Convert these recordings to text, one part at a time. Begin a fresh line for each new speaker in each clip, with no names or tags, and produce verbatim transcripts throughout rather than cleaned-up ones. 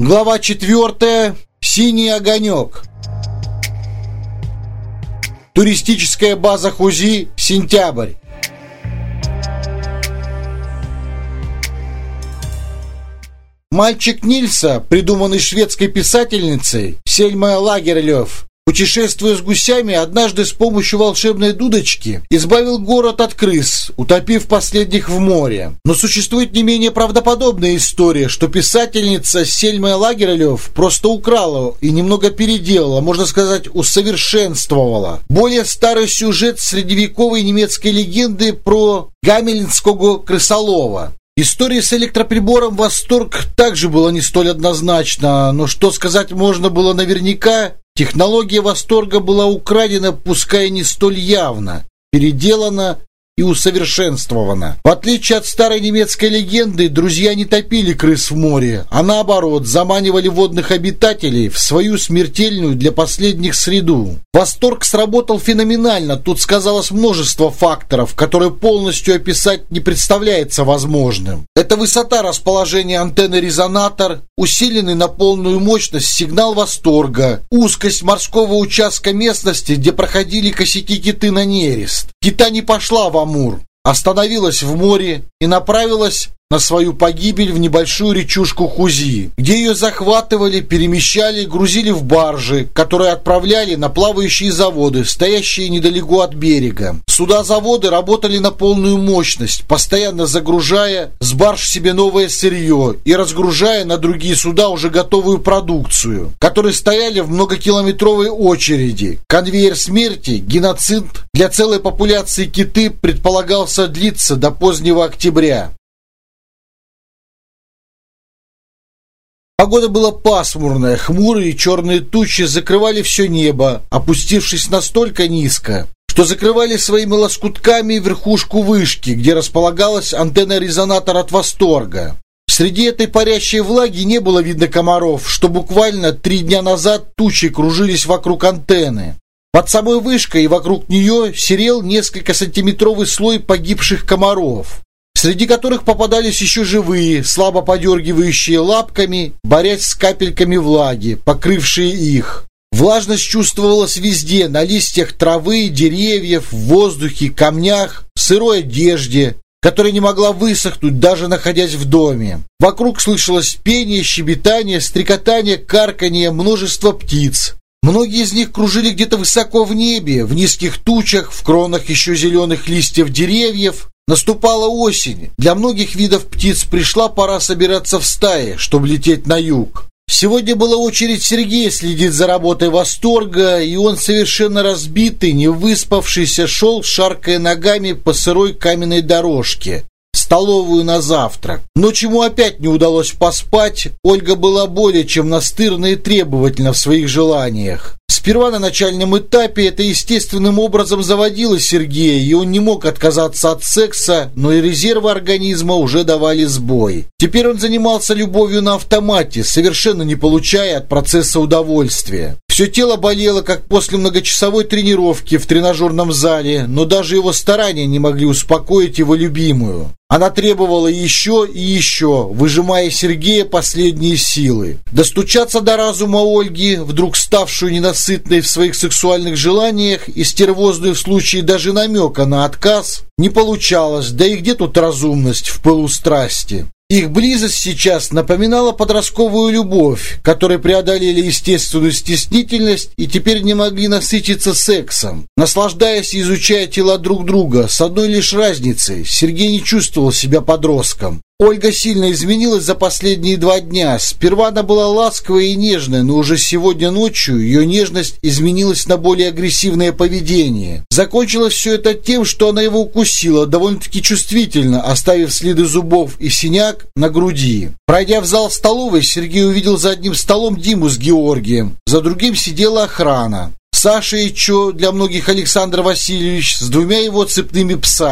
Глава четвертая. Синий огонек. Туристическая база Хузи. Сентябрь. Мальчик Нильса, придуманный шведской писательницей Сельмой Лагерлёф, путешествуя с гусями, однажды с помощью волшебной дудочки избавил город от крыс, утопив последних в море. Но существует не менее правдоподобная история, что писательница Сельма Лагерлёф просто украла и немного переделала, можно сказать, усовершенствовала более старый сюжет средневековой немецкой легенды про гамельнского крысолова. История с электроприбором «Восторг» также была не столь однозначна, но что сказать можно было наверняка, технология «Восторга» была украдена, пускай не столь явно, переделана и усовершенствована. В отличие от старой немецкой легенды, друзья не топили крыс в море, а наоборот, заманивали водных обитателей в свою смертельную для последних среду. «Восторг» сработал феноменально, тут сказалось множество факторов, которые полностью описать не представляется возможным. Это высота расположения антенны-резонатор, усиленный на полную мощность сигнал «Восторга», узкость морского участка местности, где проходили косяки-киты на нерест. Кита не пошла в Амур, остановилась в море и направилась на свою погибель в небольшую речушку Хузи, где ее захватывали, перемещали, грузили в баржи, которые отправляли на плавающие заводы, стоящие недалеко от берега. Суда-заводы работали на полную мощность, постоянно загружая с барж себе новое сырье и разгружая на другие суда уже готовую продукцию, которые стояли в многокилометровой очереди. Конвейер смерти, геноцид для целой популяции киты предполагался длиться до позднего октября. Погода была пасмурная, хмурые черные тучи закрывали все небо, опустившись настолько низко, что закрывали своими лоскутками верхушку вышки, где располагалась антенна-резонатор от «Восторга». Среди этой парящей влаги не было видно комаров, что буквально три дня назад тучи кружились вокруг антенны. Под самой вышкой и вокруг нее серел несколько сантиметровый слой погибших комаров, среди которых попадались еще живые, слабо подергивающие лапками, борясь с капельками влаги, покрывшие их. Влажность чувствовалась везде: на листьях травы, деревьев, в воздухе, камнях, сырой одежде, которая не могла высохнуть, даже находясь в доме. Вокруг слышалось пение, щебетание, стрекотание, карканье, множество птиц. Многие из них кружили где-то высоко в небе, в низких тучах, в кронах еще зеленых листьев деревьев. Наступала осень. Для многих видов птиц пришла пора собираться в стаи, чтобы лететь на юг. Сегодня была очередь Сергея следить за работой «Восторга», и он, совершенно разбитый, не выспавшийся, шел, шаркая ногами по сырой каменной дорожке в столовую на завтрак. Но чему опять не удалось поспать, Ольга была более чем настырна и требовательна в своих желаниях. Сперва на начальном этапе это естественным образом заводило Сергея, и он не мог отказаться от секса, но и резервы организма уже давали сбой. Теперь он занимался любовью на автомате, совершенно не получая от процесса удовольствия. Все тело болело, как после многочасовой тренировки в тренажерном зале, но даже его старания не могли успокоить его любимую. Она требовала еще и еще, выжимая из Сергея последние силы. Достучаться до разума Ольги, вдруг ставшую ненасытной в своих сексуальных желаниях и стервозную в случае даже намека на отказ, не получалось, да и где тут разумность в пылу страсти? Их близость сейчас напоминала подростковую любовь, которые преодолели естественную стеснительность и теперь не могли насытиться сексом, наслаждаясь и изучая тела друг друга, с одной лишь разницей: Сергей не чувствовал себя подростком. Ольга сильно изменилась за последние два дня. Сперва она была ласковая и нежная, но уже сегодня ночью ее нежность изменилась на более агрессивное поведение. Закончилось все это тем, что она его укусила довольно-таки чувствительно, оставив следы зубов и синяк на груди. Пройдя в зал столовой, Сергей увидел за одним столом Диму с Георгием, за другим сидела охрана. Саша и Чо, для многих Александр Васильевич, с двумя его цепными псами.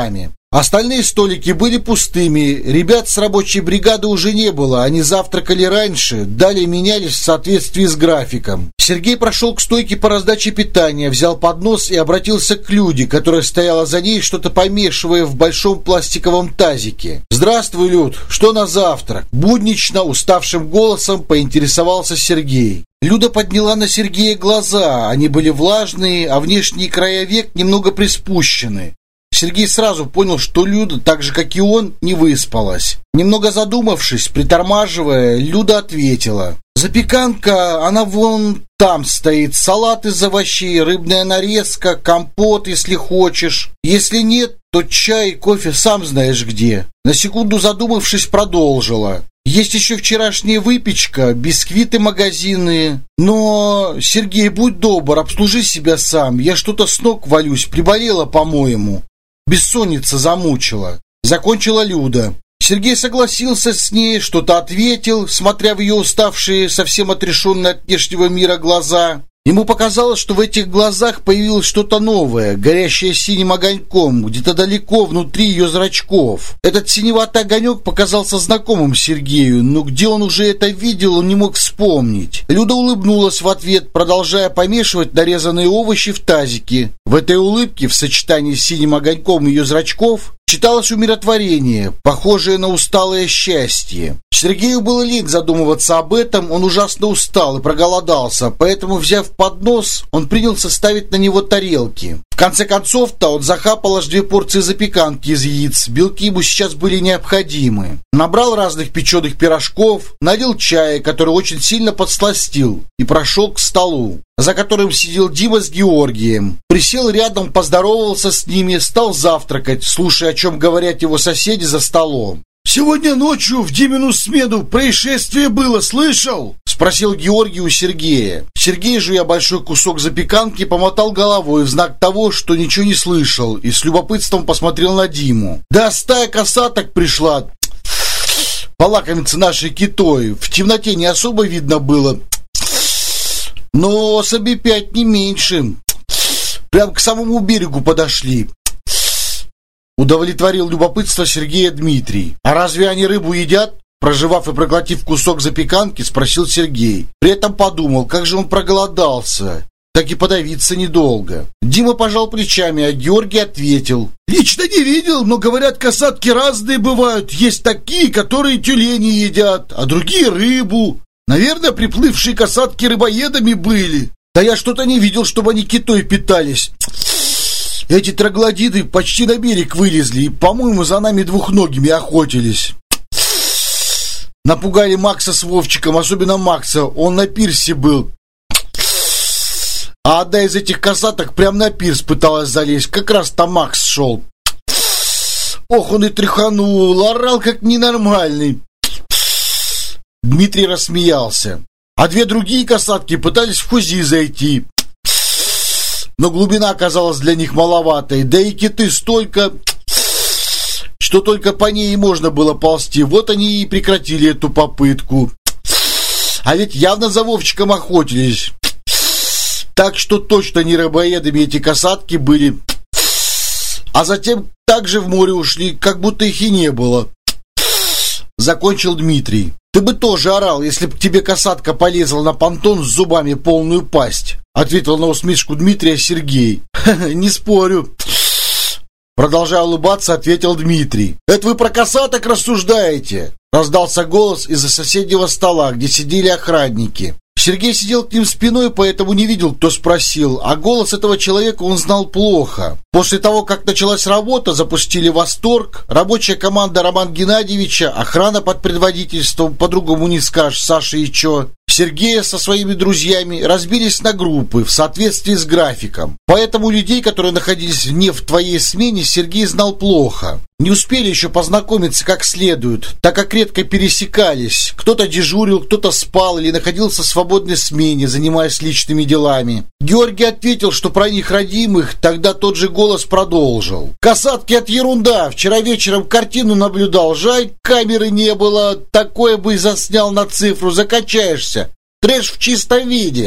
Остальные столики были пустыми, ребят с рабочей бригады уже не было, они завтракали раньше, далее менялись в соответствии с графиком. Сергей прошел к стойке по раздаче питания, взял поднос и обратился к Люде, которая стояла за ней, что-то помешивая в большом пластиковом тазике. «Здравствуй, Люд, что на завтрак?» Буднично, уставшим голосом поинтересовался Сергей. Люда подняла на Сергея глаза, они были влажные, а внешние края век немного приспущены. Сергей сразу понял, что Люда, так же как и он, не выспалась. Немного задумавшись, притормаживая, Люда ответила: «Запеканка, она вон там стоит, салат из овощей, рыбная нарезка, компот, если хочешь. Если нет, то чай, кофе, сам знаешь где». На секунду задумавшись, продолжила: «Есть еще вчерашняя выпечка, бисквиты магазинные. Но, Сергей, будь добр, обслужи себя сам, я что-то с ног валюсь, приболела, по-моему. Бессонница замучила». Закончила Люда. Сергей согласился с ней, что-то ответил, смотря в ее уставшие, совсем отрешенные от внешнего мира глаза. Ему показалось, что в этих глазах появилось что-то новое, горящее синим огоньком, где-то далеко внутри ее зрачков. Этот синеватый огонек показался знакомым Сергею, но где он уже это видел, он не мог вспомнить. Люда улыбнулась в ответ, продолжая помешивать нарезанные овощи в тазике. В этой улыбке, в сочетании с синим огоньком ее зрачков, читалось умиротворение, похожее на усталое счастье. Сергею было лень задумываться об этом, он ужасно устал и проголодался, поэтому, взяв поднос, он принялся ставить на него тарелки. В конце концов-то он захапал аж две порции запеканки из яиц, белки ему сейчас были необходимы. Набрал разных печеных пирожков, налил чая, который очень сильно подсластил, и прошел к столу, за которым сидел Дима с Георгием. Присел рядом, поздоровался с ними, стал завтракать, слушая, о чем говорят его соседи за столом. «Сегодня ночью в Димину смену происшествие было, слышал?» — спросил Георгий у Сергея. Сергей, жуя большой кусок запеканки, помотал головой в знак того, что ничего не слышал, и с любопытством посмотрел на Диму. «Да, стая косаток пришла полакомиться нашей китой. В темноте не особо видно было, но особей пять не меньше. Прям к самому берегу подошли». Удовлетворил любопытство Сергея Дмитрий. «А разве они рыбу едят?» Прожевав и проглотив кусок запеканки, спросил Сергей. При этом подумал, как же он проголодался. Так и подавиться недолго. Дима пожал плечами, а Георгий ответил: «Лично не видел, но говорят, касатки разные бывают. Есть такие, которые тюлени едят, а другие рыбу. Наверное, приплывшие касатки рыбоедами были. Да я что-то не видел, чтобы они китой питались. Эти троглодиты почти на берег вылезли и, по-моему, за нами двухногими охотились. Напугали Макса с Вовчиком, особенно Макса, он на пирсе был. А одна из этих косаток прям на пирс пыталась залезть, как раз там Макс шел. Ох, он и тряханул, орал как ненормальный». Дмитрий рассмеялся. А две другие косатки пытались в хузи зайти, но глубина оказалась для них маловатой, да и киты столько, что только по ней и можно было ползти. Вот они и прекратили эту попытку. А ведь явно за Вовчиком охотились. Так что точно не рыбоедами эти касатки были. А затем также в море ушли, как будто их и не было. Закончил Дмитрий. «Ты бы тоже орал, если бы к тебе касатка полезла на понтон с зубами полную пасть», ответил на усмешку Дмитрия Сергей. «Не спорю». Продолжая улыбаться, ответил Дмитрий. «Это вы про касаток рассуждаете?» Раздался голос из-за соседнего стола, где сидели охранники. Сергей сидел к ним спиной, поэтому не видел, кто спросил, а голос этого человека он знал плохо. После того, как началась работа, запустили «Восторг», рабочая команда Романа Геннадьевича, охрана под предводительством, по-другому не скажешь, Саши и Чо, Сергея со своими друзьями разбились на группы в соответствии с графиком. Поэтому людей, которые находились не в твоей смене, Сергей знал плохо. Не успели еще познакомиться как следует, так как редко пересекались. Кто-то дежурил, кто-то спал или находился в свободной смене, занимаясь личными делами. Георгий ответил, что про них родимых, тогда тот же голос продолжил. «Касатки — от ерунда. Вчера вечером картину наблюдал. Жаль, камеры не было. Такое бы и заснял на цифру. Закачаешься. Трэш в чистом виде».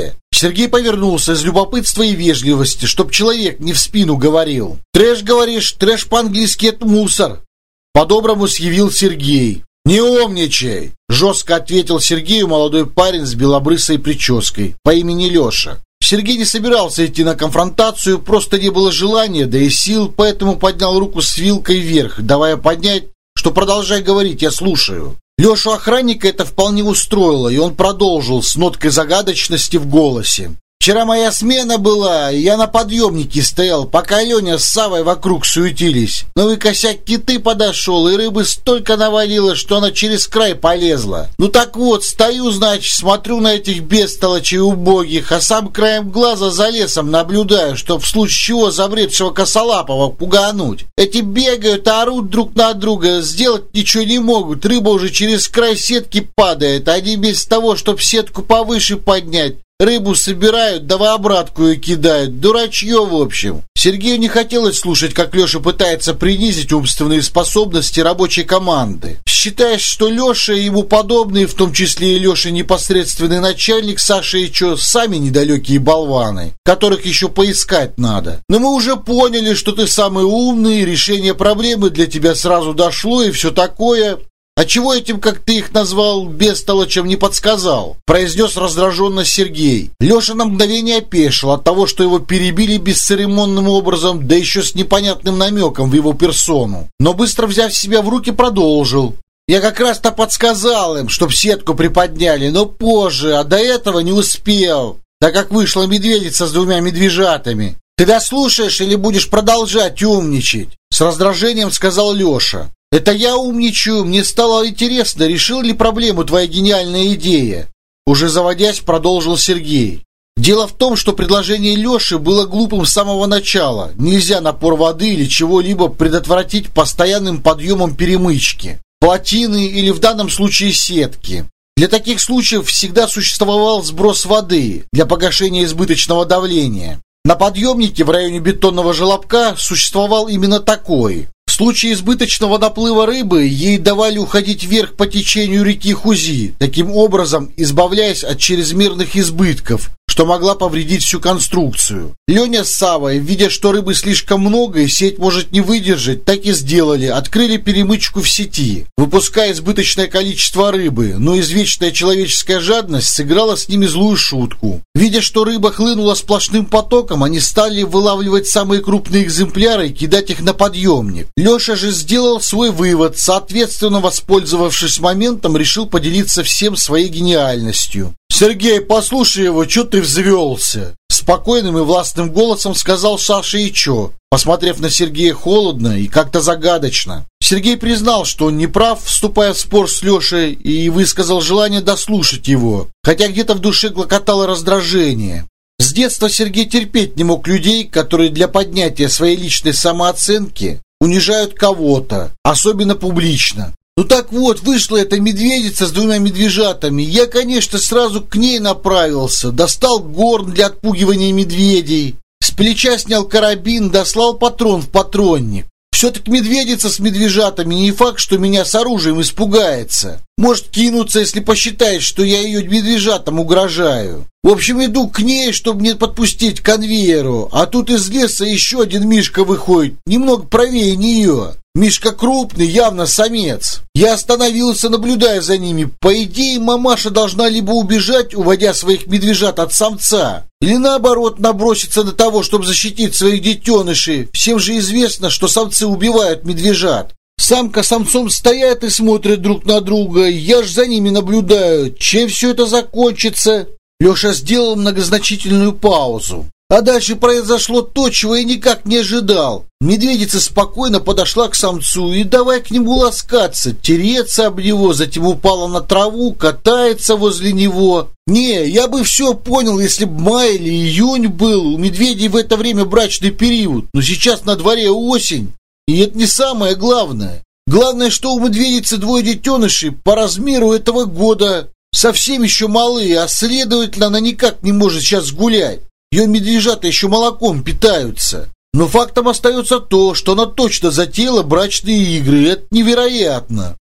Сергей повернулся из любопытства и вежливости, чтоб человек не в спину говорил. «Трэш, говоришь, трэш по-английски — это мусор!» По-доброму съявил Сергей. «Не умничай!» — жестко ответил Сергею молодой парень с белобрысой прической по имени Леша. Сергей не собирался идти на конфронтацию, просто не было желания, да и сил, поэтому поднял руку с вилкой вверх, давая понять, что продолжай говорить, я слушаю. Лешу охранника это вполне устроило, и он продолжил с ноткой загадочности в голосе. «Вчера моя смена была, и я на подъемнике стоял, пока Леня с Савой вокруг суетились. Новый косяк киты подошел, и рыбы столько навалило, что она через край полезла. Ну так вот, стою, значит, смотрю на этих бестолочей убогих, а сам краем глаза за лесом наблюдаю, чтоб в случае чего забредшего косолапого пугануть. Эти бегают, орут друг на друга, сделать ничего не могут, рыба уже через край сетки падает, они без того, чтоб сетку повыше поднять, рыбу собирают, да в обратку и кидают. Дурачье, в общем». Сергею не хотелось слушать, как Леша пытается принизить умственные способности рабочей команды. Считаешь, что Леша и ему подобные, в том числе и Леша непосредственный начальник, Саша и Чо, сами недалекие болваны, которых еще поискать надо. Но мы уже поняли, что ты самый умный, решение проблемы для тебя сразу дошло и все такое. «А чего этим, как ты их назвал, бестолочем не подсказал?» — произнес раздраженно Сергей. Леша на мгновение опешил от того, что его перебили бесцеремонным образом, да еще с непонятным намеком в его персону. Но быстро взяв себя в руки, продолжил. «Я как раз-то подсказал им, чтоб сетку приподняли, но позже, а до этого не успел, так как вышла медведица с двумя медвежатами. Ты дослушаешь или будешь продолжать умничать?» — с раздражением сказал Леша. «Это я умничаю, мне стало интересно, решил ли проблему твоя гениальная идея?» Уже заводясь, продолжил Сергей. «Дело в том, что предложение Леши было глупым с самого начала. Нельзя напор воды или чего-либо предотвратить постоянным подъемом перемычки, плотины или в данном случае сетки. Для таких случаев всегда существовал сброс воды для погашения избыточного давления. На подъемнике в районе бетонного желобка существовал именно такой. В случае избыточного наплыва рыбы ей давали уходить вверх по течению реки Хузи, таким образом избавляясь от чрезмерных избытков, что могла повредить всю конструкцию. Леня с Савой, видя, что рыбы слишком много и сеть может не выдержать, так и сделали, открыли перемычку в сети, выпуская избыточное количество рыбы, но извечная человеческая жадность сыграла с ними злую шутку. Видя, что рыба хлынула сплошным потоком, они стали вылавливать самые крупные экземпляры и кидать их на подъемник. Леша же сделал свой вывод, соответственно, воспользовавшись моментом, решил поделиться всем своей гениальностью. «Сергей, послушай его, что ты взвелся?» Спокойным и властным голосом сказал Саша и Чо, посмотрев на Сергея холодно и как-то загадочно. Сергей признал, что он не прав, вступая в спор с Лешей, и высказал желание дослушать его, хотя где-то в душе клокотало раздражение. С детства Сергей терпеть не мог людей, которые для поднятия своей личной самооценки унижают кого-то, особенно публично. Ну так вот, вышла эта медведица с двумя медвежатами. Я, конечно, сразу к ней направился, достал горн для отпугивания медведей, с плеча снял карабин, дослал патрон в патронник. Все-таки медведица с медвежатами не факт, что меня с оружием испугается. Может кинуться, если посчитает, что я ее медвежатам угрожаю. В общем, иду к ней, чтобы не подпустить к конвейеру, а тут из леса еще один Мишка выходит, немного правее нее. Мишка крупный, явно самец. Я остановился, наблюдая за ними. По идее, мамаша должна либо убежать, уводя своих медвежат от самца, или наоборот наброситься на того, чтобы защитить своих детенышей. Всем же известно, что самцы убивают медвежат. Самка с самцом стоят и смотрят друг на друга. Я ж за ними наблюдаю. Чем все это закончится? Леша сделал многозначительную паузу. А дальше произошло то, чего я никак не ожидал. Медведица спокойно подошла к самцу и давай к нему ласкаться, тереться об него, затем упала на траву, катается возле него. Не, я бы все понял, если б май или июнь был, у медведей в это время брачный период, но сейчас на дворе осень, и это не самое главное. Главное, что у медведицы двое детенышей по размеру этого года, совсем еще малые, а следовательно, она никак не может сейчас гулять. Ее медвежата еще молоком питаются. Но фактом остается то, что она точно затеяла брачные игры. Это невероятно. В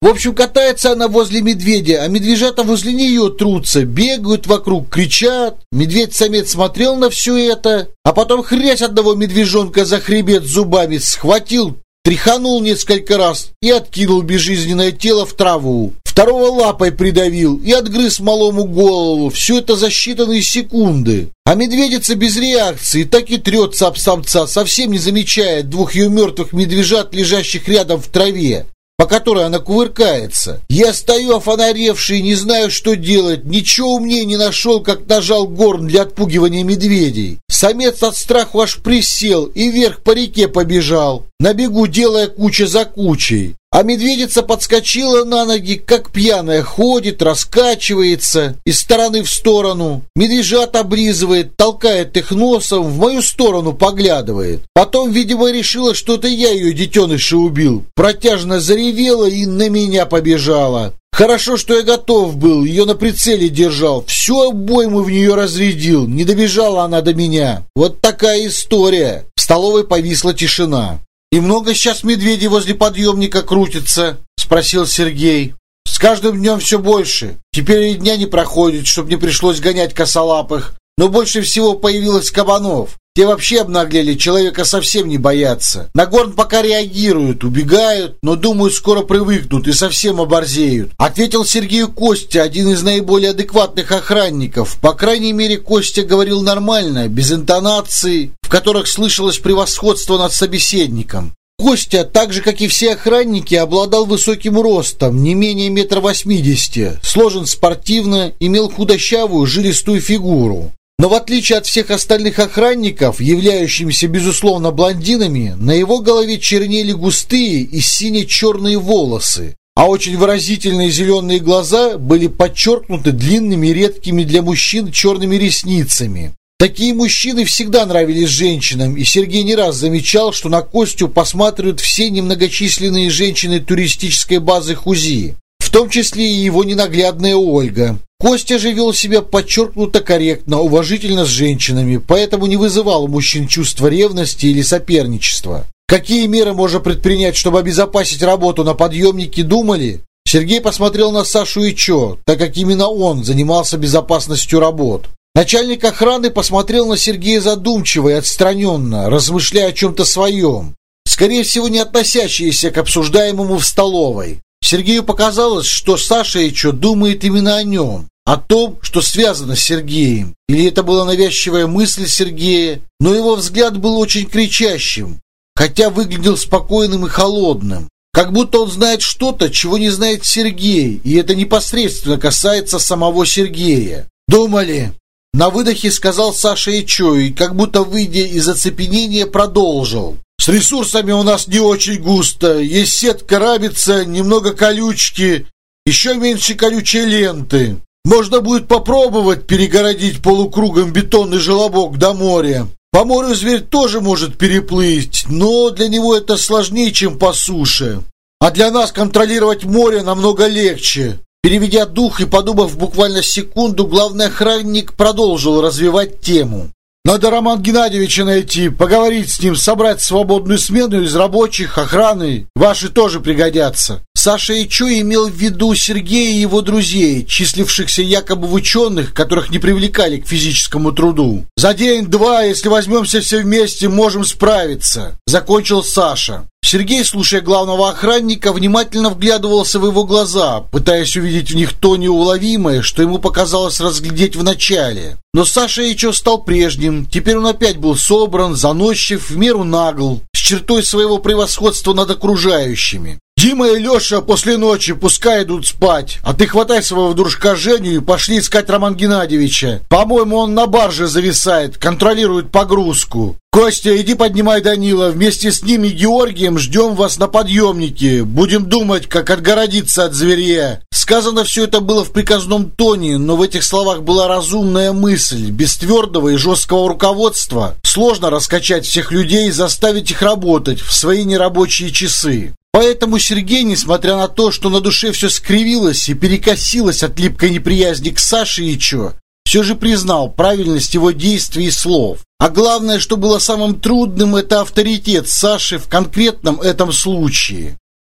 В общем, катается она возле медведя, а медвежата возле нее трутся, бегают вокруг, кричат. Медведь-самец смотрел на все это, а потом хрясь одного медвежонка за хребет зубами, схватил, тряханул несколько раз и откинул безжизненное тело в траву. Второго лапой придавил и отгрыз малому голову. Все это за считанные секунды. А медведица без реакции так и трется об самца, совсем не замечает двух ее мертвых медвежат, лежащих рядом в траве, по которой она кувыркается. Я стою офонаревший, не знаю, что делать. Ничего умнее не нашел, как нажал горн для отпугивания медведей. Самец от страху аж присел и вверх по реке побежал, на бегу делая куча за кучей. А медведица подскочила на ноги, как пьяная, ходит, раскачивается из стороны в сторону. Медвежат облизывает, толкает их носом, в мою сторону поглядывает. Потом, видимо, решила, что это я ее детеныша убил. Протяжно заревела и на меня побежала. Хорошо, что я готов был, ее на прицеле держал. Всю обойму в нее разрядил, не добежала она до меня. Вот такая история. В столовой повисла тишина. «И много сейчас медведей возле подъемника крутится?» — спросил Сергей. «С каждым днем все больше. Теперь и дня не проходит, чтобы не пришлось гонять косолапых. Но больше всего появилось кабанов. Те вообще обнаглели, человека совсем не боятся. На горн пока реагируют, убегают, но, думаю, скоро привыкнут и совсем оборзеют», — ответил Сергею Костя, один из наиболее адекватных охранников. По крайней мере, Костя говорил нормально, без интонаций, в которых слышалось превосходство над собеседником. Костя, так же, как и все охранники, обладал высоким ростом, не менее метра восьмидесяти, сложен спортивно, имел худощавую, жилистую фигуру. Но в отличие от всех остальных охранников, являющимися, безусловно, блондинами, на его голове чернели густые и сине-черные волосы, а очень выразительные зеленые глаза были подчеркнуты длинными, редкими для мужчин черными ресницами. Такие мужчины всегда нравились женщинам, и Сергей не раз замечал, что на Костю посматривают все немногочисленные женщины туристической базы Хузи, в том числе и его ненаглядная Ольга. Костя же вел себя подчеркнуто корректно, уважительно с женщинами, поэтому не вызывал у мужчин чувства ревности или соперничества. Какие меры можно предпринять, чтобы обезопасить работу на подъемнике, думали? Сергей посмотрел на Сашу Ичо, так как именно он занимался безопасностью работ. Начальник охраны посмотрел на Сергея задумчиво и отстраненно, размышляя о чем-то своем, скорее всего, не относящееся к обсуждаемому в столовой. Сергею показалось, что Саша Ичо думает именно о нем, о том, что связано с Сергеем. Или это была навязчивая мысль Сергея, но его взгляд был очень кричащим, хотя выглядел спокойным и холодным. Как будто он знает что-то, чего не знает Сергей, и это непосредственно касается самого Сергея. «Думали?» — на выдохе сказал Саша Ичо, и как будто, выйдя из оцепенения, продолжил. «С ресурсами у нас не очень густо. Есть сетка рабица, немного колючки, еще меньше колючей ленты. Можно будет попробовать перегородить полукругом бетонный желобок до моря. По морю зверь тоже может переплыть, но для него это сложнее, чем по суше. А для нас контролировать море намного легче». Переведя дух и подумав буквально секунду, главный охранник продолжил развивать тему. «Надо Романа Геннадьевича найти, поговорить с ним, собрать свободную смену из рабочих, охраны. Ваши тоже пригодятся». Саша Ичо имел в виду Сергея и его друзей, числившихся якобы в ученых, которых не привлекали к физическому труду. «За день-два, если возьмемся все вместе, можем справиться», — закончил Саша. Сергей, слушая главного охранника, внимательно вглядывался в его глаза, пытаясь увидеть в них то неуловимое, что ему показалось разглядеть в начале. Но Саша Ичо стал прежним, теперь он опять был собран, заносчив, в меру нагл, с чертой своего превосходства над окружающими. «Дима и Леша после ночи пускай идут спать, а ты хватай своего дружка Женю и пошли искать Романа Геннадьевича. По-моему, он на барже зависает, контролирует погрузку. Костя, иди поднимай Данила, вместе с ним и Георгием ждем вас на подъемнике. Будем думать, как отгородиться от зверя». Сказано все это было в приказном тоне, но в этих словах была разумная мысль. Без твердого и жесткого руководства сложно раскачать всех людей и заставить их работать в свои нерабочие часы. Поэтому Сергей, несмотря на то, что на душе все скривилось и перекосилось от липкой неприязни к Саше Ичо, все же признал правильность его действий и слов. А главное, что было самым трудным, это авторитет Саши в конкретном этом случае.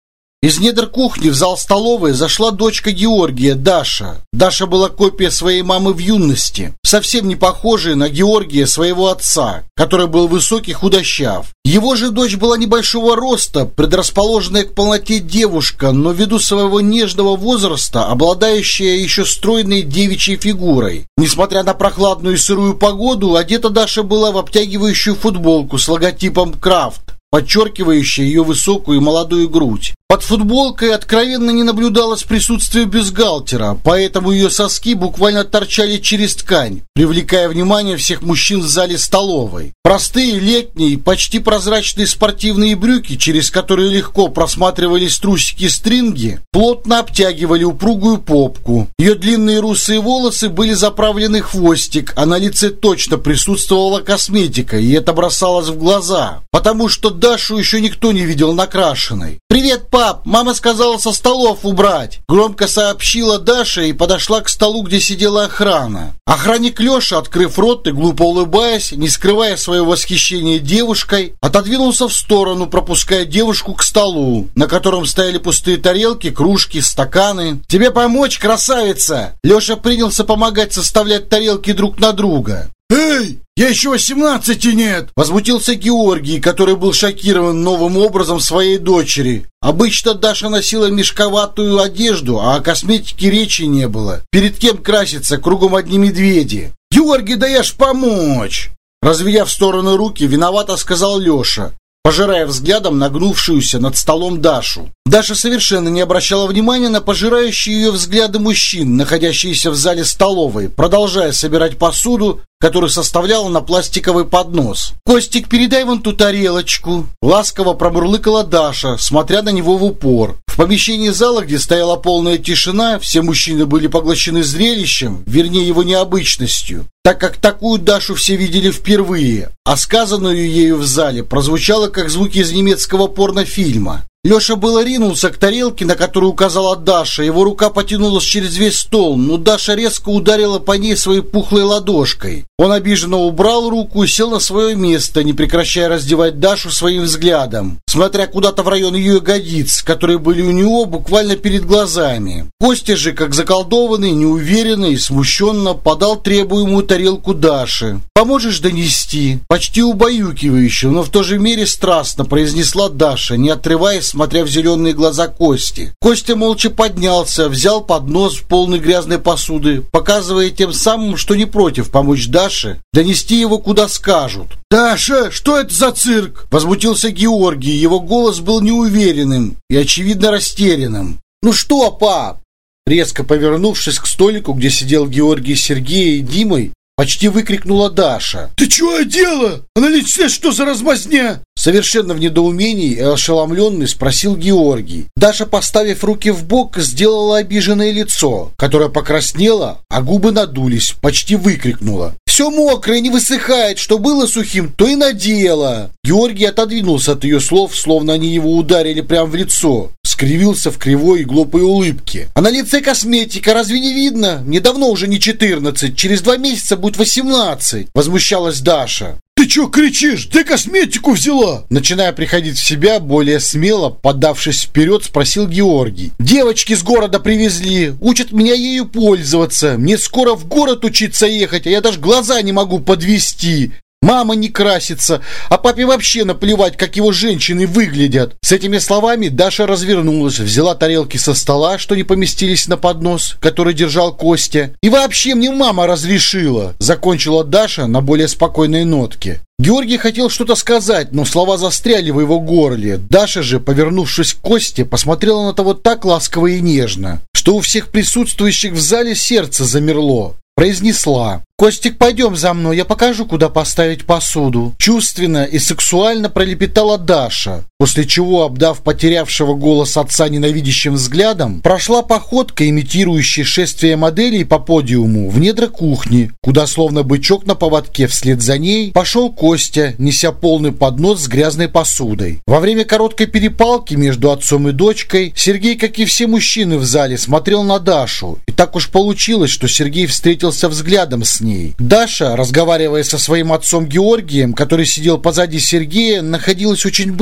Из недр кухни в зал столовой зашла дочка Георгия, Даша. Даша была копия своей мамы в юности, совсем не похожая на Георгия, своего отца, который был высокий, худощав. Его же дочь была небольшого роста, предрасположенная к полноте девушка, но ввиду своего нежного возраста, обладающая еще стройной девичьей фигурой. Несмотря на прохладную и сырую погоду, одета Даша была в обтягивающую футболку с логотипом «Крафт», подчеркивающая ее высокую и молодую грудь. Под футболкой откровенно не наблюдалось присутствие бюстгальтера, поэтому ее соски буквально торчали через ткань, привлекая внимание всех мужчин в зале столовой. Простые летние, почти прозрачные спортивные брюки, через которые легко просматривались трусики-стринги, плотно обтягивали упругую попку. Ее длинные русые волосы были заправлены в хвостик, а на лице точно присутствовала косметика, и это бросалось в глаза, потому что Дашу еще никто не видел накрашенной. «Привет, пап! Мама сказала со столов убрать!» Громко сообщила Даша и подошла к столу, где сидела охрана. Охранник Леша, открыв рот и глупо улыбаясь, не скрывая своего восхищения девушкой, отодвинулся в сторону, пропуская девушку к столу, на котором стояли пустые тарелки, кружки, стаканы. «Тебе помочь, красавица?» Леша принялся помогать составлять тарелки друг на друга. «Эй, я еще восемнадцати нет!» Возмутился Георгий, который был шокирован новым образом своей дочери. Обычно Даша носила мешковатую одежду, а о косметике речи не было. Перед кем краситься, кругом одни медведи. «Георгий, да я ж помочь!» Разведя в сторону руки, виновато сказал Леша, пожирая взглядом нагнувшуюся над столом Дашу. Даша совершенно не обращала внимания на пожирающие ее взгляды мужчин, находящиеся в зале столовой, продолжая собирать посуду, которую составляла на пластиковый поднос. «Костик, передай вон ту тарелочку!» Ласково промурлыкала Даша, смотря на него в упор. В помещении зала, где стояла полная тишина, все мужчины были поглощены зрелищем, вернее его необычностью, так как такую Дашу все видели впервые, а сказанную ею в зале прозвучало как звуки из немецкого порнофильма. Леша было ринулся к тарелке, на которую указала Даша. Его рука потянулась через весь стол, но Даша резко ударила по ней своей пухлой ладошкой. Он обиженно убрал руку и сел на свое место, не прекращая раздевать Дашу своим взглядом, смотря куда-то в район ее ягодиц, которые были у него буквально перед глазами. Костя же, как заколдованный, неуверенно и смущенно подал требуемую тарелку Даше. «Поможешь донести?» Почти убаюкивающе, но в то же мере страстно произнесла Даша, не отрываясь, смотря в зеленые глаза Кости. Костя молча поднялся, взял поднос полный грязной посуды, показывая тем самым, что не против помочь Даше донести его куда скажут. «Даша, что это за цирк?» Возмутился Георгий, его голос был неуверенным и, очевидно, растерянным. «Ну что, пап?» Резко повернувшись к столику, где сидел Георгий с Сергеем и Димой, почти выкрикнула Даша. «Ты чего одела? А на лице что за размазня?» Совершенно в недоумении и ошеломленный спросил Георгий. Даша, поставив руки в бок, сделала обиженное лицо, которое покраснело, а губы надулись, почти выкрикнула. «Все мокрое, не высыхает, что было сухим, то и надела!» Георгий отодвинулся от ее слов, словно они его ударили прямо в лицо, скривился в кривой и глупой улыбке. «А на лице косметика, разве не видно? Мне давно уже не четырнадцать, через два месяца будет восемнадцать!» Возмущалась Даша. «Ты чё кричишь? Ты косметику взяла?» Начиная приходить в себя, более смело, подавшись вперед, спросил Георгий. «Девочки с города привезли, учат меня ею пользоваться. Мне скоро в город учиться ехать, а я даже глаза не могу подвести. Мама не красится, а папе вообще наплевать, как его женщины выглядят». С этими словами Даша развернулась, взяла тарелки со стола, что не поместились на поднос, который держал Костя. «И вообще мне мама разрешила», — закончила Даша на более спокойной нотке. Георгий хотел что-то сказать, но слова застряли в его горле. Даша же, повернувшись к Косте, посмотрела на того так ласково и нежно, что у всех присутствующих в зале сердце замерло. Произнесла: «Костик, пойдем за мной, я покажу, куда поставить посуду». Чувственно и сексуально пролепетала Даша, после чего, обдав потерявшего голос отца ненавидящим взглядом, прошла походкой, имитирующей шествие моделей по подиуму, в недра кухни, куда, словно бычок на поводке, вслед за ней пошел Костя, неся полный поднос с грязной посудой. Во время короткой перепалки между отцом и дочкой Сергей, как и все мужчины в зале, смотрел на Дашу, и так уж получилось, что Сергей встретился взглядом с ней. Даша, разговаривая со своим отцом Георгием, который сидел позади Сергея, находилась очень близко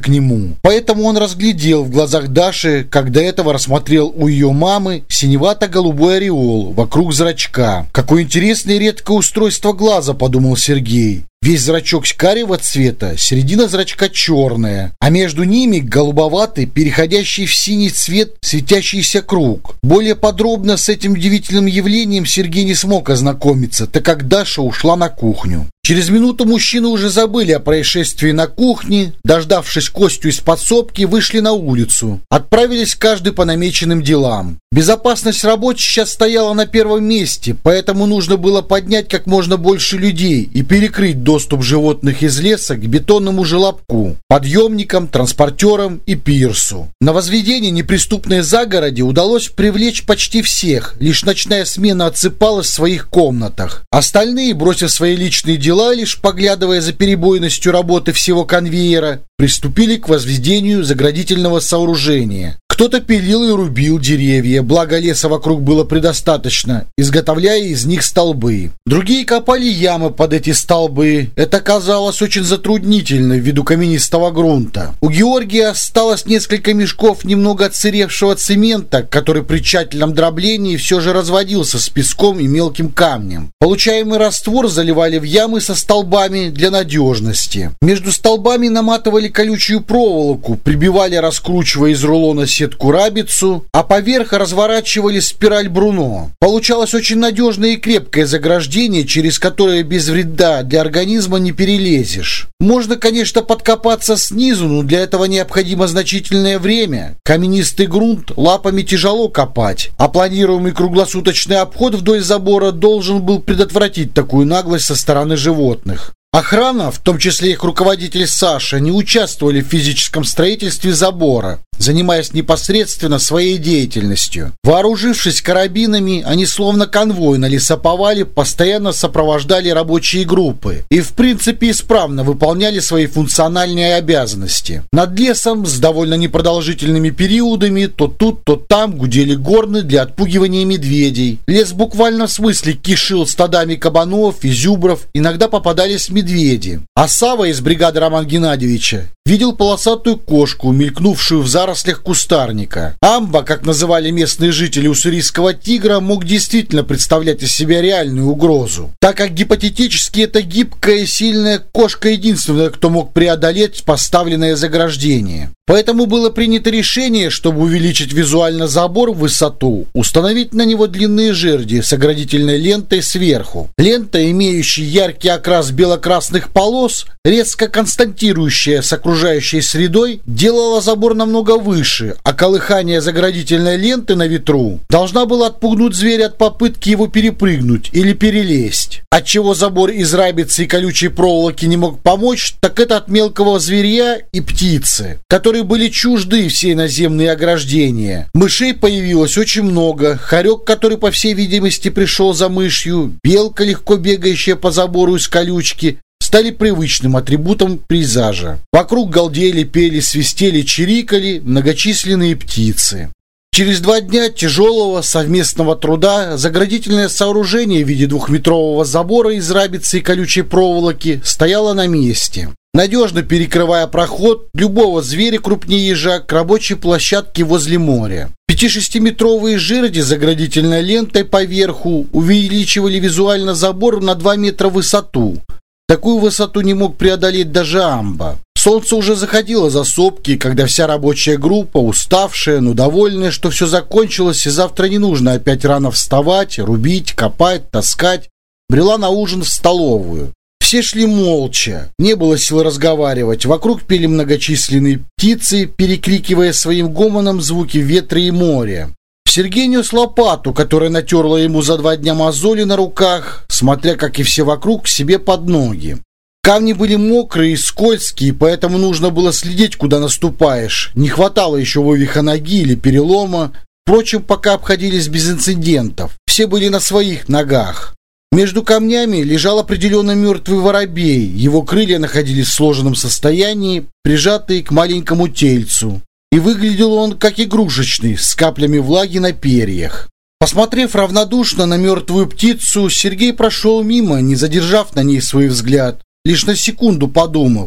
к нему. Поэтому он разглядел в глазах Даши, как до этого рассмотрел у ее мамы, синевато-голубой ореол вокруг зрачка. «Какое интересное и редкое устройство глаза», — подумал Сергей. Весь зрачок карего цвета, середина зрачка черная, а между ними голубоватый, переходящий в синий цвет светящийся круг. Более подробно с этим удивительным явлением Сергей не смог ознакомиться, так как Даша ушла на кухню. Через минуту мужчины уже забыли о происшествии на кухне, дождавшись Костю из подсобки, вышли на улицу. Отправились каждый по намеченным делам. Безопасность рабочих сейчас стояла на первом месте, поэтому нужно было поднять как можно больше людей и перекрыть доступ животных из леса к бетонному желобку, подъемникам, транспортерам и пирсу. На возведение неприступной загороди удалось привлечь почти всех, лишь ночная смена отсыпалась в своих комнатах. Остальные, бросив свои личные дела, лишь поглядывая за перебойностью работы всего конвейера, приступили к возведению заградительного сооружения. Кто-то пилил и рубил деревья, благо леса вокруг было предостаточно, изготовляя из них столбы. Другие копали ямы под эти столбы. Это казалось очень затруднительно ввиду каменистого грунта. У Георгия осталось несколько мешков немного отсыревшего цемента, который при тщательном дроблении все же разводился с песком и мелким камнем. Получаемый раствор заливали в ямы со столбами для надежности. Между столбами наматывали колючую проволоку, прибивали, раскручивая из рулона сетку рабицу, а поверх разворачивали спираль Бруно. Получалось очень надежное и крепкое заграждение, через которое без вреда для организма не перелезешь. Можно, конечно, подкопаться снизу, но для этого необходимо значительное время. Каменистый грунт лапами тяжело копать, а планируемый круглосуточный обход вдоль забора должен был предотвратить такую наглость со стороны животных. Охрана, в том числе их руководитель Саша, не участвовали в физическом строительстве забора, занимаясь непосредственно своей деятельностью. Вооружившись карабинами, они словно конвой на лесоповале постоянно сопровождали рабочие группы и в принципе исправно выполняли свои функциональные обязанности. Над лесом с довольно непродолжительными периодами то тут, то там гудели горны для отпугивания медведей. Лес буквально в смысле кишил стадами кабанов и зюбров, иногда попадались медведи. Медведи. А Сава из бригады Романа Геннадьевича видел полосатую кошку, мелькнувшую в зарослях кустарника. Амба, как называли местные жители уссурийского тигра, мог действительно представлять из себя реальную угрозу, так как гипотетически эта гибкая и сильная кошка единственная, кто мог преодолеть поставленное заграждение. Поэтому было принято решение, чтобы увеличить визуально забор в высоту, установить на него длинные жерди с оградительной лентой сверху. Лента, имеющая яркий окрас бело-красных полос, резко константирующая с окружающей средой, делала забор намного выше, а колыхание заградительной ленты на ветру должна была отпугнуть зверя от попытки его перепрыгнуть или перелезть. Отчего забор из рабицы и колючей проволоки не мог помочь, так это от мелкого зверя и птицы, которые были чужды всей наземные ограждения. Мышей появилось очень много, хорек, который по всей видимости пришел за мышью, белка, легко бегающая по забору из колючки, стали привычным атрибутом пейзажа. Вокруг галдели, пели, свистели, чирикали многочисленные птицы. Через два дня тяжелого совместного труда заградительное сооружение в виде двухметрового забора из рабицы и колючей проволоки стояло на месте, надежно перекрывая проход любого зверя крупнее ежа к рабочей площадке возле моря. Пяти-шестиметровые жерди с заградительной лентой поверху увеличивали визуально забор на два метра в высоту. Такую высоту не мог преодолеть даже Амба. Солнце уже заходило за сопки, когда вся рабочая группа, уставшая, но довольная, что все закончилось и завтра не нужно опять рано вставать, рубить, копать, таскать, брела на ужин в столовую. Все шли молча, не было сил разговаривать, вокруг пели многочисленные птицы, перекрикивая своим гомоном звуки ветра и моря. Сергей нес лопату, которая натерла ему за два дня мозоли на руках, смотря, как и все вокруг, себе под ноги. Камни были мокрые и скользкие, поэтому нужно было следить, куда наступаешь. Не хватало еще вывиха ноги или перелома. Впрочем, пока обходились без инцидентов. Все были на своих ногах. Между камнями лежал определенно мертвый воробей. Его крылья находились в сложенном состоянии, прижатые к маленькому тельцу. И выглядел он как игрушечный, с каплями влаги на перьях. Посмотрев равнодушно на мертвую птицу, Сергей прошел мимо, не задержав на ней свой взгляд, лишь на секунду подумав, в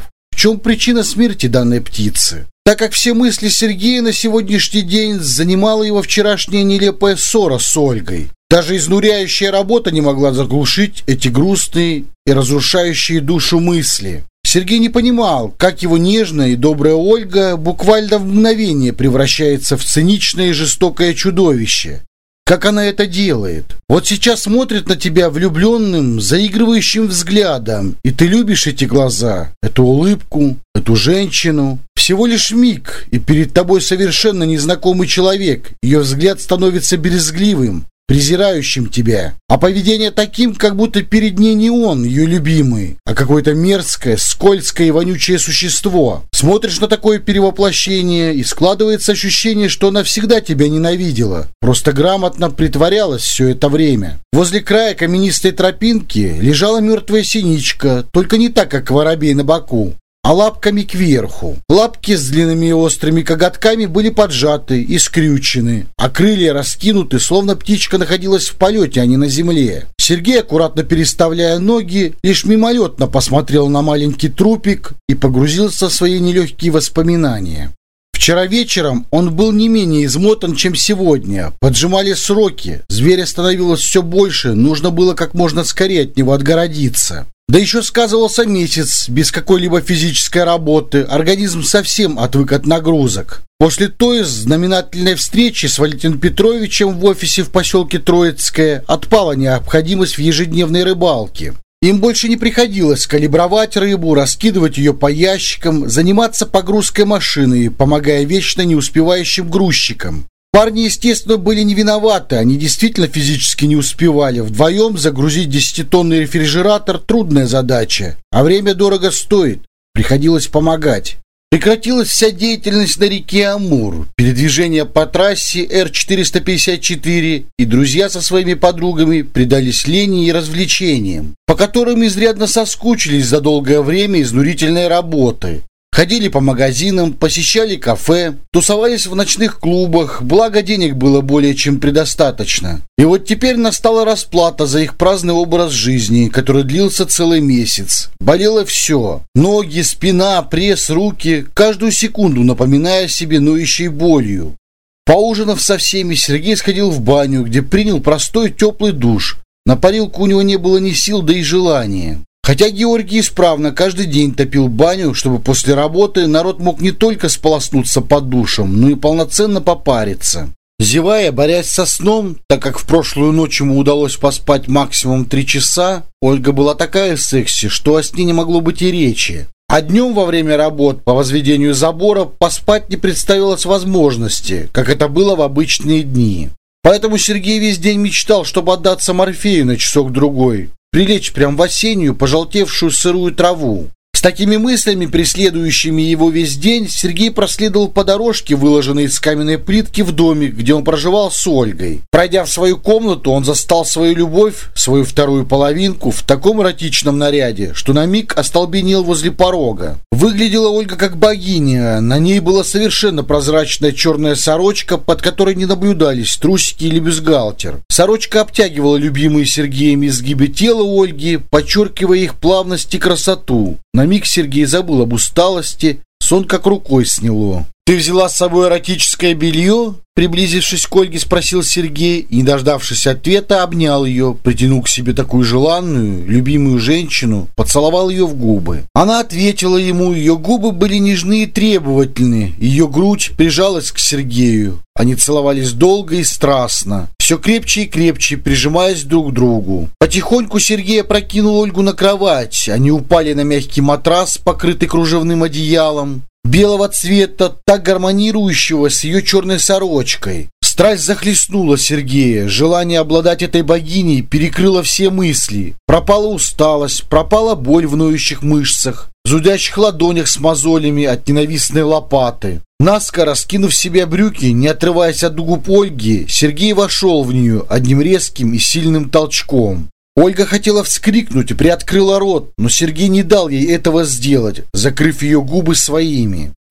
чем причина смерти данной птицы. Так как все мысли Сергея на сегодняшний день занимала его вчерашняя нелепая ссора с Ольгой. Даже изнуряющая работа не могла заглушить эти грустные и разрушающие душу мысли. Сергей не понимал, как его нежная и добрая Ольга буквально в мгновение превращается в циничное и жестокое чудовище. Как она это делает? Вот сейчас смотрит на тебя влюбленным, заигрывающим взглядом, и ты любишь эти глаза, эту улыбку, эту женщину. Всего лишь миг, и перед тобой совершенно незнакомый человек. Ее взгляд становится брезгливым, презирающим тебя, а поведение таким, как будто перед ней не он, ее любимый, а какое-то мерзкое, скользкое и вонючее существо. Смотришь на такое перевоплощение, и складывается ощущение, что она всегда тебя ненавидела, просто грамотно притворялась все это время. Возле края каменистой тропинки лежала мертвая синичка, только не так, как воробей на боку, а лапками кверху. Лапки с длинными и острыми коготками были поджаты и скрючены, а крылья раскинуты, словно птичка находилась в полете, а не на земле. Сергей, аккуратно переставляя ноги, лишь мимолетно посмотрел на маленький трупик и погрузился в свои нелегкие воспоминания. Вчера вечером он был не менее измотан, чем сегодня. Поджимали сроки, зверя становилось все больше, нужно было как можно скорее от него отгородиться. Да еще сказывался месяц без какой-либо физической работы, организм совсем отвык от нагрузок. После той знаменательной встречи с Валентином Петровичем в офисе в поселке Троицкое отпала необходимость в ежедневной рыбалке. Им больше не приходилось калибровать рыбу, раскидывать ее по ящикам, заниматься погрузкой машины, помогая вечно не успевающим грузчикам. Парни, естественно, были не виноваты, они действительно физически не успевали. Вдвоем загрузить десятитонный рефрижератор – трудная задача, а время дорого стоит, приходилось помогать. Прекратилась вся деятельность на реке Амур, передвижение по трассе Эр четыреста пятьдесят четыре, и друзья со своими подругами предались лени и развлечениям, по которым изрядно соскучились за долгое время изнурительной работы. Ходили по магазинам, посещали кафе, тусовались в ночных клубах, благо денег было более чем предостаточно. И вот теперь настала расплата за их праздный образ жизни, который длился целый месяц. Болело все – ноги, спина, пресс, руки, каждую секунду напоминая себе ноющей болью. Поужинав со всеми, Сергей сходил в баню, где принял простой теплый душ. На парилку у него не было ни сил, да и желания. Хотя Георгий исправно каждый день топил баню, чтобы после работы народ мог не только сполоснуться под душем, но и полноценно попариться. Зевая, борясь со сном, так как в прошлую ночь ему удалось поспать максимум три часа, Ольга была такая секси, что о сне не могло быть и речи. А днем во время работ по возведению забора поспать не представилось возможности, как это было в обычные дни. Поэтому Сергей весь день мечтал, чтобы отдаться Морфею на часок-другой, прилечь прямо в осеннюю, пожелтевшую сырую траву. С такими мыслями, преследующими его весь день, Сергей проследовал по дорожке, выложенной из каменной плитки, в домик, где он проживал с Ольгой. Пройдя в свою комнату, он застал свою любовь, свою вторую половинку, в таком эротичном наряде, что на миг остолбенел возле порога. Выглядела Ольга как богиня, на ней была совершенно прозрачная черная сорочка, под которой не наблюдались трусики или бюстгальтер. Сорочка обтягивала любимые Сергеем изгибы тела Ольги, подчеркивая их плавность и красоту. На миг Сергей забыл об усталости, сон как рукой сняло. «Ты взяла с собой эротическое белье?» Приблизившись к Ольге, спросил Сергей и, не дождавшись ответа, обнял ее, притянул к себе такую желанную, любимую женщину, поцеловал ее в губы. Она ответила ему, ее губы были нежны и требовательны, ее грудь прижалась к Сергею. Они целовались долго и страстно, все крепче и крепче, прижимаясь друг к другу. Потихоньку Сергей опрокинул Ольгу на кровать, они упали на мягкий матрас, покрытый кружевным одеялом, белого цвета, так гармонирующего с ее черной сорочкой. Страсть захлестнула Сергея, желание обладать этой богиней перекрыло все мысли. Пропала усталость, пропала боль в ноющих мышцах, в зудящих ладонях с мозолями от ненавистной лопаты. Наскоро раскинув себе брюки, не отрываясь от губ Ольги, Сергей вошел в нее одним резким и сильным толчком. Ольга хотела вскрикнуть и приоткрыла рот, но Сергей не дал ей этого сделать, закрыв ее губы своими.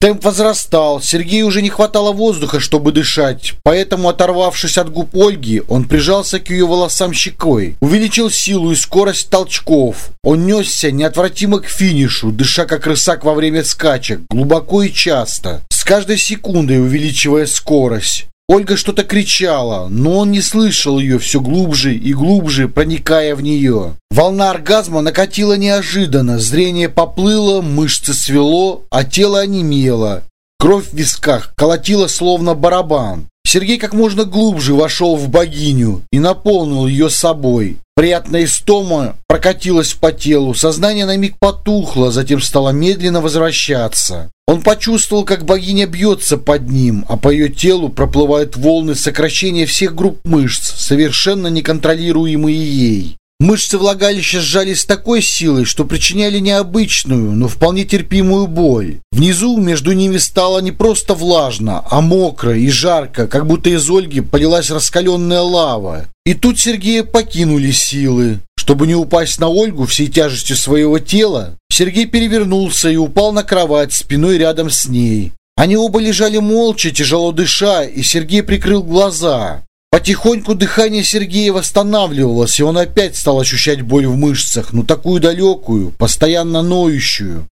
Темп возрастал, Сергею уже не хватало воздуха, чтобы дышать, поэтому, оторвавшись от губ Ольги, он прижался к ее волосам щекой, увеличил силу и скорость толчков. Он несся неотвратимо к финишу, дыша как рысак во время скачек, глубоко и часто, с каждой секундой увеличивая скорость. Ольга что-то кричала, но он не слышал ее, все глубже и глубже проникая в нее. Волна оргазма накатила неожиданно, зрение поплыло, мышцы свело, а тело онемело. Кровь в висках колотила словно барабан. Сергей как можно глубже вошел в богиню и наполнил ее собой. Приятная истома прокатилась по телу, сознание на миг потухло, затем стало медленно возвращаться. Он почувствовал, как богиня бьется под ним, а по ее телу проплывают волны сокращения всех групп мышц, совершенно неконтролируемые ей. Мышцы влагалища сжались с такой силой, что причиняли необычную, но вполне терпимую боль. Внизу между ними стало не просто влажно, а мокро и жарко, как будто из Ольги полилась раскаленная лава. И тут Сергея покинули силы. Чтобы не упасть на Ольгу всей тяжестью своего тела, Сергей перевернулся и упал на кровать спиной рядом с ней. Они оба лежали молча, тяжело дыша, и Сергей прикрыл глаза. Потихоньку дыхание Сергея восстанавливалось, и он опять стал ощущать боль в мышцах, но такую далекую, постоянно ноющую.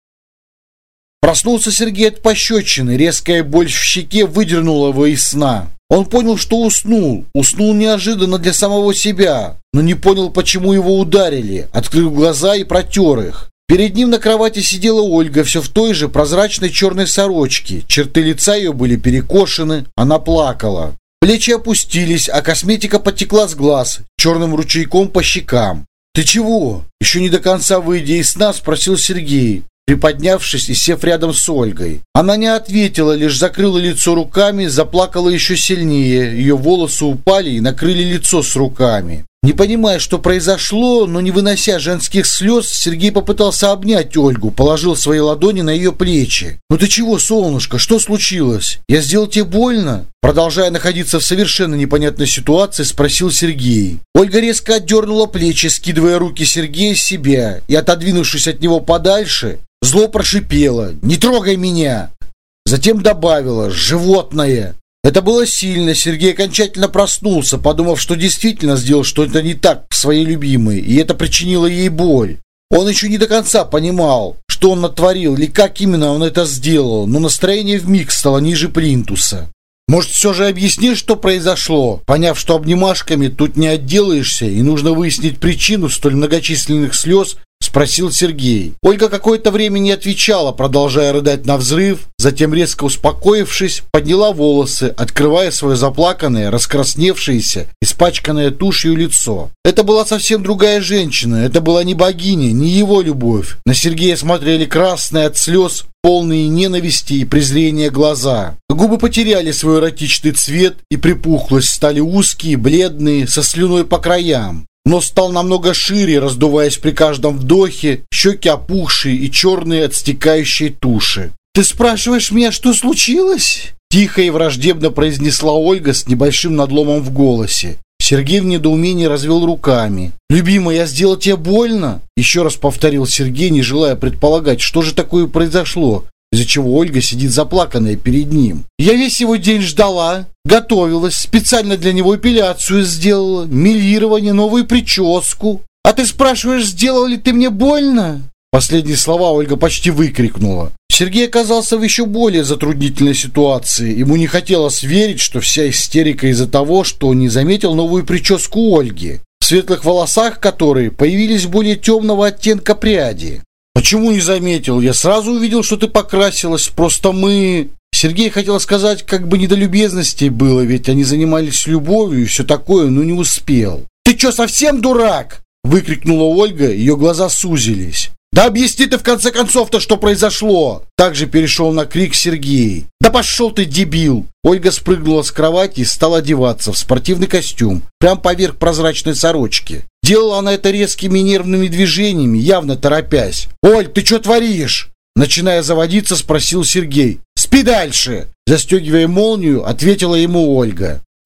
Проснулся Сергей от пощечины, резкая боль в щеке выдернула его из сна. Он понял, что уснул, уснул неожиданно для самого себя, но не понял, почему его ударили, открыл глаза и протер их. Перед ним на кровати сидела Ольга, все в той же прозрачной черной сорочке, черты лица ее были перекошены, она плакала. Плечи опустились, а косметика потекла с глаз, черным ручейком по щекам. «Ты чего?» Еще не до конца выйдя из сна, спросил Сергей, приподнявшись и сев рядом с Ольгой. Она не ответила, лишь закрыла лицо руками, заплакала еще сильнее, ее волосы упали и накрыли лицо с руками. Не понимая, что произошло, но не вынося женских слез, Сергей попытался обнять Ольгу, положил свои ладони на ее плечи. «Ну ты чего, солнышко, что случилось? Я сделал тебе больно?» Продолжая находиться в совершенно непонятной ситуации, спросил Сергей. Ольга резко отдернула плечи, скидывая руки Сергея с себя, и, отодвинувшись от него подальше, зло прошипела: «Не трогай меня!» Затем добавила: «Животное!» Это было сильно. Сергей окончательно проснулся, подумав, что действительно сделал что-то не так к своей любимой, и это причинило ей боль. Он еще не до конца понимал, что он натворил или как именно он это сделал, но настроение вмиг стало ниже плинтуса. «Может, все же объяснишь, что произошло?» Поняв, что обнимашками тут не отделаешься и нужно выяснить причину столь многочисленных слез, спросил Сергей. Ольга какое-то время не отвечала, продолжая рыдать навзрыд, затем, резко успокоившись, подняла волосы, открывая свое заплаканное, раскрасневшееся, испачканное тушью лицо. Это была совсем другая женщина, это была не богиня, не его любовь. На Сергея смотрели красные от слез, полные ненависти и презрения глаза. Губы потеряли свой эротичный цвет и припухлость, стали узкие, бледные, со слюной по краям. Нос стал намного шире, раздуваясь при каждом вдохе, щеки опухшие и черные от стекающей туши. «Ты спрашиваешь меня, что случилось?» Тихо и враждебно произнесла Ольга с небольшим надломом в голосе. Сергей в недоумении развел руками. «Любимая, я сделал тебе больно?» Еще раз повторил Сергей, не желая предполагать, что же такое произошло, из-за чего Ольга сидит заплаканная перед ним. «Я весь его день ждала, готовилась, специально для него эпиляцию сделала, милирование, новую прическу. А ты спрашиваешь, сделал ли ты мне больно?» Последние слова Ольга почти выкрикнула. Сергей оказался в еще более затруднительной ситуации. Ему не хотелось верить, что вся истерика из-за того, что он не заметил новую прическу Ольги, в светлых волосах которой появились более темного оттенка пряди. «Почему не заметил? Я сразу увидел, что ты покрасилась. Просто мы...» Сергей хотел сказать, как бы не до любезностей было, ведь они занимались любовью и все такое, но не успел. «Ты что, совсем дурак?» — выкрикнула Ольга, ее глаза сузились. «Да объясни ты в конце концов-то, что произошло!» Также перешел на крик Сергей. «Да пошел ты, дебил!» Ольга спрыгнула с кровати и стала одеваться в спортивный костюм, прямо поверх прозрачной сорочки. Делала она это резкими нервными движениями, явно торопясь. «Оль, ты что творишь?» Начиная заводиться, спросил Сергей. «Спи дальше!» Застегивая молнию, ответила ему Ольга.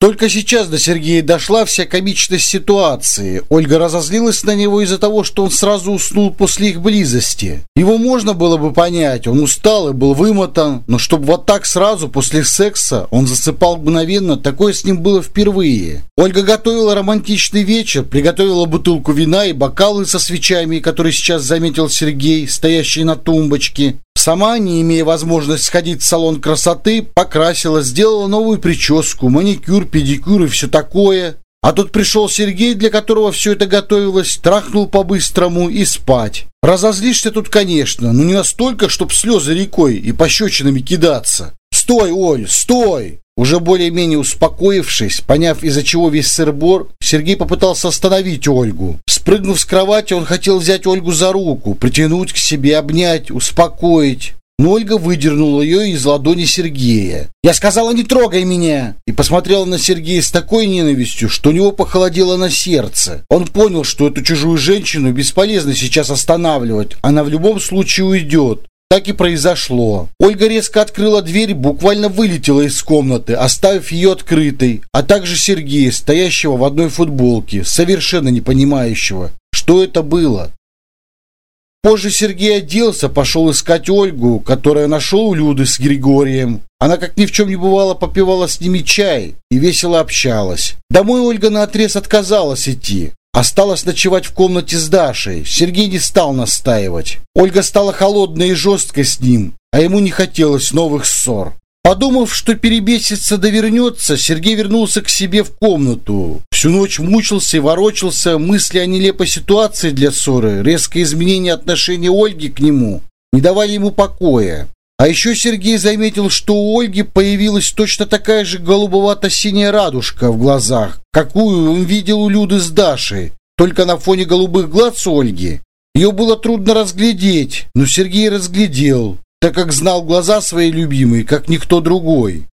Только сейчас до Сергея дошла вся комичность ситуации. Ольга разозлилась на него из-за того, что он сразу уснул после их близости. Его можно было бы понять, он устал и был вымотан, но чтобы вот так сразу после секса он засыпал мгновенно, такое с ним было впервые. Ольга готовила романтичный вечер, приготовила бутылку вина и бокалы со свечами, которые сейчас заметил Сергей, стоящие на тумбочке. Сама, не имея возможности сходить в салон красоты, покрасила, сделала новую прическу, маникюр, педикюр и все такое. А тут пришел Сергей, для которого все это готовилось, трахнул по-быстрому и спать. Разозлишься тут, конечно, но не настолько, чтоб слезы рекой и пощечинами кидаться. «Стой, Оль, стой!» Уже более-менее успокоившись, поняв, из-за чего весь сыр-бор, Сергей попытался остановить Ольгу. Спрыгнув с кровати, он хотел взять Ольгу за руку, притянуть к себе, обнять, успокоить. Но Ольга выдернула ее из ладони Сергея. «Я сказала, не трогай меня!» И посмотрела на Сергея с такой ненавистью, что у него похолодело на сердце. Он понял, что эту чужую женщину бесполезно сейчас останавливать, она в любом случае уйдет. Так и произошло. Ольга резко открыла дверь, буквально вылетела из комнаты, оставив ее открытой, а также Сергея, стоящего в одной футболке, совершенно не понимающего, что это было. Позже Сергей оделся, пошел искать Ольгу, которую нашел у Люды с Григорием. Она, как ни в чем не бывало, попивала с ними чай и весело общалась. Домой Ольга наотрез отказалась идти. Осталось ночевать в комнате с Дашей. Сергей не стал настаивать. Ольга стала холодной и жесткой с ним, а ему не хотелось новых ссор. Подумав, что перебесится да вернется, Сергей вернулся к себе в комнату. Всю ночь мучился и ворочался, мысли о нелепой ситуации для ссоры, резкое изменение отношения Ольги к нему не давали ему покоя. А еще Сергей заметил, что у Ольги появилась точно такая же голубовато-синяя радужка в глазах, какую он видел у Люды с Дашей, только на фоне голубых глаз Ольги. Ее было трудно разглядеть, но Сергей разглядел, так как знал глаза своей любимой, как никто другой.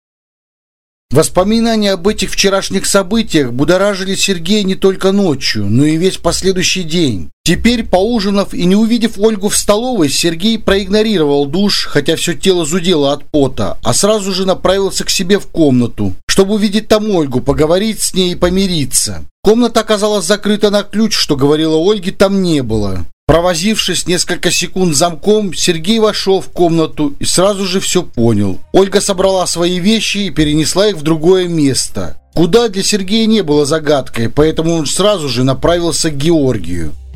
Воспоминания об этих вчерашних событиях будоражили Сергея не только ночью, но и весь последующий день. Теперь, поужинав и не увидев Ольгу в столовой, Сергей проигнорировал душ, хотя все тело зудело от пота, а сразу же направился к себе в комнату, чтобы увидеть там Ольгу, поговорить с ней и помириться. Комната оказалась закрыта на ключ, что говорила Ольге, там не было. Провозившись несколько секунд замком, Сергей вошел в комнату и сразу же все понял. Ольга собрала свои вещи и перенесла их в другое место. Куда, для Сергея не было загадкой, поэтому он сразу же направился к Георгию.